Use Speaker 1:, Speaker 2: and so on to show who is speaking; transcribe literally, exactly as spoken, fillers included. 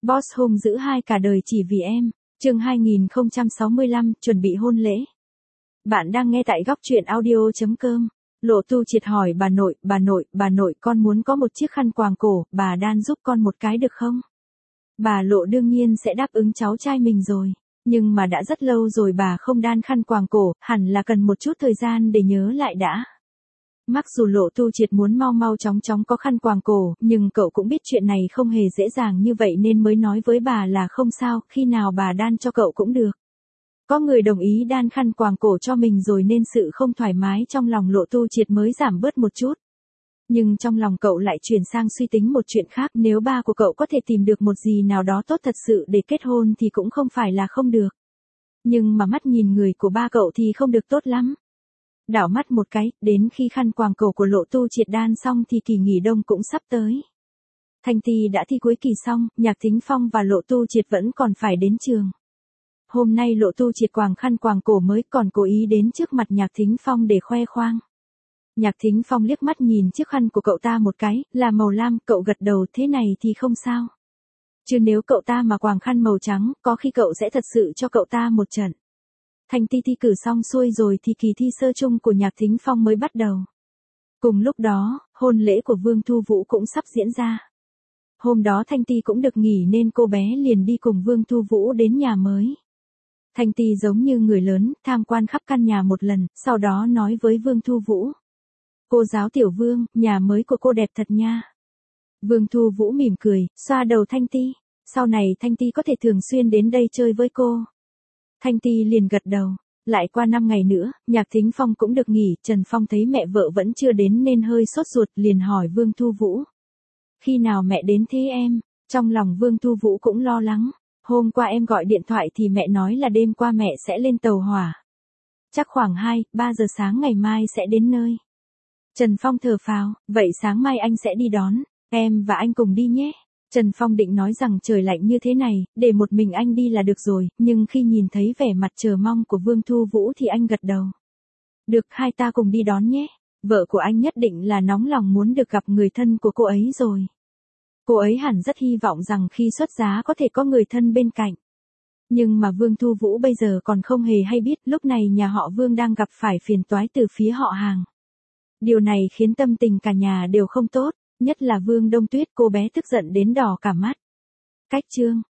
Speaker 1: Boss hung dữ hai cả đời chỉ vì em. Chương hai nghìn không trăm sáu mươi lăm, chuẩn bị hôn lễ. Bạn đang nghe tại góc truyện audio chấm com. Lộ Tu Triệt hỏi bà nội, bà nội, bà nội con muốn có một chiếc khăn quàng cổ, bà đan giúp con một cái được không? Bà Lộ đương nhiên sẽ đáp ứng cháu trai mình rồi. Nhưng mà đã rất lâu rồi bà không đan khăn quàng cổ, hẳn là cần một chút thời gian để nhớ lại đã. Mặc dù Lộ Tu Triệt muốn mau mau chóng chóng có khăn quàng cổ, nhưng cậu cũng biết chuyện này không hề dễ dàng như vậy nên mới nói với bà là không sao, khi nào bà đan cho cậu cũng được. Có người đồng ý đan khăn quàng cổ cho mình rồi nên sự không thoải mái trong lòng Lộ Tu Triệt mới giảm bớt một chút. Nhưng trong lòng cậu lại chuyển sang suy tính một chuyện khác, nếu ba của cậu có thể tìm được một gì nào đó tốt thật sự để kết hôn thì cũng không phải là không được. Nhưng mà mắt nhìn người của ba cậu thì không được tốt lắm. Đảo mắt một cái, đến khi khăn quàng cổ của Lộ Tu Triệt đan xong thì kỳ nghỉ đông cũng sắp tới. Thanh Ti đã thi cuối kỳ xong, Nhạc Thính Phong và Lộ Tu Triệt vẫn còn phải đến trường. Hôm nay Lộ Tu Triệt quàng khăn quàng cổ mới còn cố ý đến trước mặt Nhạc Thính Phong để khoe khoang. Nhạc Thính Phong liếc mắt nhìn chiếc khăn của cậu ta một cái, là màu lam, cậu gật đầu, thế này thì không sao. Chứ nếu cậu ta mà quàng khăn màu trắng, có khi cậu sẽ thật sự cho cậu ta một trận. Thanh Ti thi cử xong xuôi rồi thì kỳ thi sơ chung của Nhạc Thính Phong mới bắt đầu. Cùng lúc đó, hôn lễ của Vương Thu Vũ cũng sắp diễn ra. Hôm đó Thanh Ti cũng được nghỉ nên cô bé liền đi cùng Vương Thu Vũ đến nhà mới. Thanh Ti giống như người lớn, tham quan khắp căn nhà một lần, sau đó nói với Vương Thu Vũ. Cô giáo Tiểu Vương, nhà mới của cô đẹp thật nha. Vương Thu Vũ mỉm cười, xoa đầu Thanh Ti. Sau này Thanh Ti có thể thường xuyên đến đây chơi với cô. Thanh Ti liền gật đầu. Lại qua năm ngày nữa, Nhạc Thính Phong cũng được nghỉ, Trần Phong thấy mẹ vợ vẫn chưa đến nên hơi sốt ruột liền hỏi Vương Thu Vũ. Khi nào mẹ đến thế em? Trong lòng Vương Thu Vũ cũng lo lắng. Hôm qua em gọi điện thoại thì mẹ nói là đêm qua mẹ sẽ lên tàu hỏa. Chắc khoảng hai, ba giờ sáng ngày mai sẽ đến nơi. Trần Phong thở phào, vậy sáng mai anh sẽ đi đón, em và anh cùng đi nhé. Trần Phong định nói rằng trời lạnh như thế này, để một mình anh đi là được rồi, nhưng khi nhìn thấy vẻ mặt chờ mong của Vương Thu Vũ thì anh gật đầu. Được, hai ta cùng đi đón nhé. Vợ của anh nhất định là nóng lòng muốn được gặp người thân của cô ấy rồi. Cô ấy hẳn rất hy vọng rằng khi xuất giá có thể có người thân bên cạnh. Nhưng mà Vương Thu Vũ bây giờ còn không hề hay biết lúc này nhà họ Vương đang gặp phải phiền toái từ phía họ hàng. Điều này khiến tâm tình cả nhà đều không tốt, nhất là Vương Đông Tuyết, cô bé tức giận đến đỏ cả mắt. Cách chương